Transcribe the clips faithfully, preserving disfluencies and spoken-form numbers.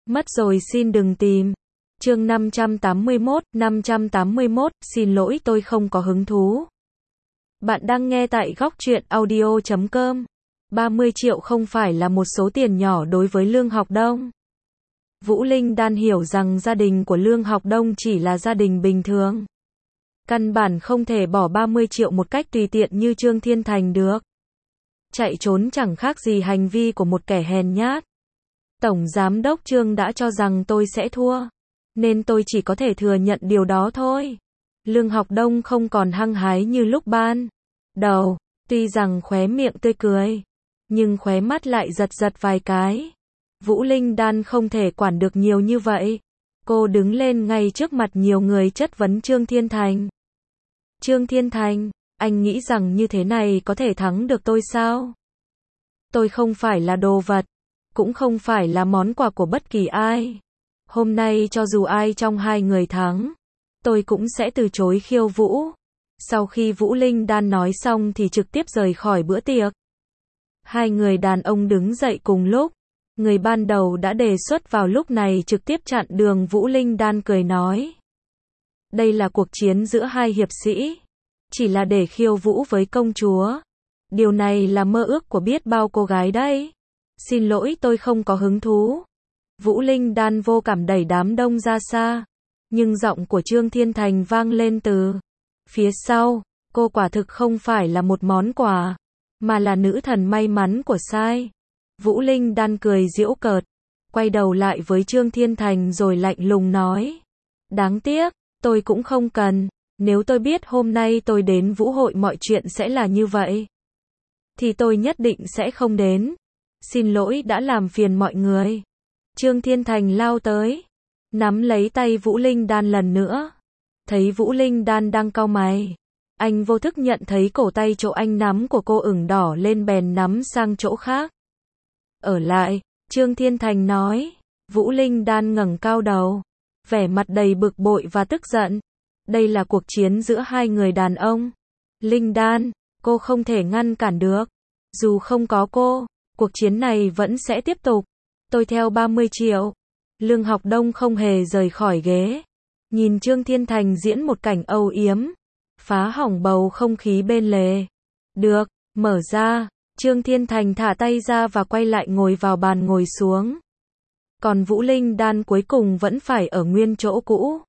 Mất rồi xin đừng tìm. Chương năm trăm tám mươi mốt, năm trăm tám mươi mốt, xin lỗi tôi không có hứng thú. Bạn đang nghe tại góc truyện audio chấm com. ba mươi triệu không phải là một số tiền nhỏ đối với Lương Học Đông. Vũ Linh Đan hiểu rằng gia đình của Lương Học Đông chỉ là gia đình bình thường. Căn bản không thể bỏ ba mươi triệu một cách tùy tiện như Trương Thiên Thành được. Chạy trốn chẳng khác gì hành vi của một kẻ hèn nhát. Tổng Giám đốc Trương đã cho rằng tôi sẽ thua, nên tôi chỉ có thể thừa nhận điều đó thôi. Lương Học Đông không còn hăng hái như lúc ban đầu, tuy rằng khóe miệng tươi cười, nhưng khóe mắt lại giật giật vài cái. Vũ Linh Đan không thể quản được nhiều như vậy. Cô đứng lên ngay trước mặt nhiều người chất vấn Trương Thiên Thành. Trương Thiên Thành, anh nghĩ rằng như thế này có thể thắng được tôi sao? Tôi không phải là đồ vật, cũng không phải là món quà của bất kỳ ai. Hôm nay cho dù ai trong hai người thắng, tôi cũng sẽ từ chối khiêu vũ. Sau khi Vũ Linh Đan nói xong thì trực tiếp rời khỏi bữa tiệc. Hai người đàn ông đứng dậy cùng lúc. Người ban đầu đã đề xuất vào lúc này trực tiếp chặn đường Vũ Linh Đan, cười nói. Đây là cuộc chiến giữa hai hiệp sĩ, chỉ là để khiêu vũ với công chúa. Điều này là mơ ước của biết bao cô gái đấy. Xin lỗi tôi không có hứng thú. Vũ Linh Đan vô cảm đẩy đám đông ra xa. Nhưng giọng của Trương Thiên Thành vang lên từ phía sau. Cô quả thực không phải là một món quà, mà là nữ thần may mắn của sai. Vũ Linh Đan cười giễu cợt, quay đầu lại với Trương Thiên Thành rồi lạnh lùng nói. Đáng tiếc, tôi cũng không cần. Nếu tôi biết hôm nay tôi đến vũ hội mọi chuyện sẽ là như vậy, thì tôi nhất định sẽ không đến. Xin lỗi đã làm phiền mọi người. Trương Thiên Thành lao tới, nắm lấy tay Vũ Linh Đan lần nữa. Thấy Vũ Linh Đan đang cau mày, anh vô thức nhận thấy cổ tay chỗ anh nắm của cô ửng đỏ lên, bèn nắm sang chỗ khác. Ở lại, Trương Thiên Thành nói. Vũ Linh Đan ngẩng cao đầu, vẻ mặt đầy bực bội và tức giận. Đây là cuộc chiến giữa hai người đàn ông. Linh Đan, cô không thể ngăn cản được. Dù không có cô, cuộc chiến này vẫn sẽ tiếp tục. Tôi theo ba mươi triệu. Lương Học Đông không hề rời khỏi ghế. Nhìn Trương Thiên Thành diễn một cảnh âu yếm, phá hỏng bầu không khí bên lề. Được, mở ra. Trương Thiên Thành thả tay ra và quay lại ngồi vào bàn ngồi xuống. Còn Vũ Linh Đan cuối cùng vẫn phải ở nguyên chỗ cũ.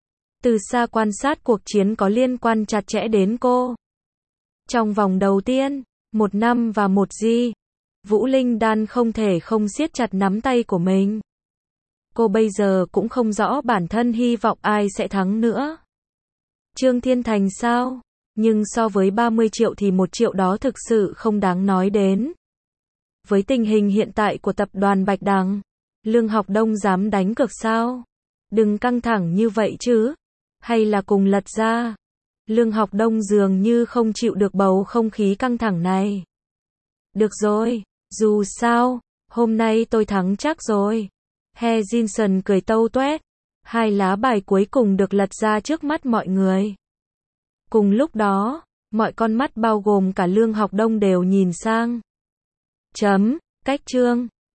Từ xa quan sát cuộc chiến có liên quan chặt chẽ đến cô. Trong vòng đầu tiên, một năm và một giây, Vũ Linh Đan không thể không siết chặt nắm tay của mình. Cô bây giờ cũng không rõ bản thân hy vọng ai sẽ thắng nữa. Trương Thiên Thành sao? Nhưng so với ba mươi triệu thì một triệu đó thực sự không đáng nói đến. Với tình hình hiện tại của tập đoàn Bạch Đằng, Lương Học Đông dám đánh cược sao? Đừng căng thẳng như vậy chứ. Hay là cùng lật ra? Lương Học Đông dường như không chịu được bầu không khí căng thẳng này. Được rồi, dù sao, hôm nay tôi thắng chắc rồi. He Jinson cười tâu tuét. Hai lá bài cuối cùng được lật ra trước mắt mọi người. Cùng lúc đó, mọi con mắt bao gồm cả Lương Học Đông đều nhìn sang. Chấm, cách Trương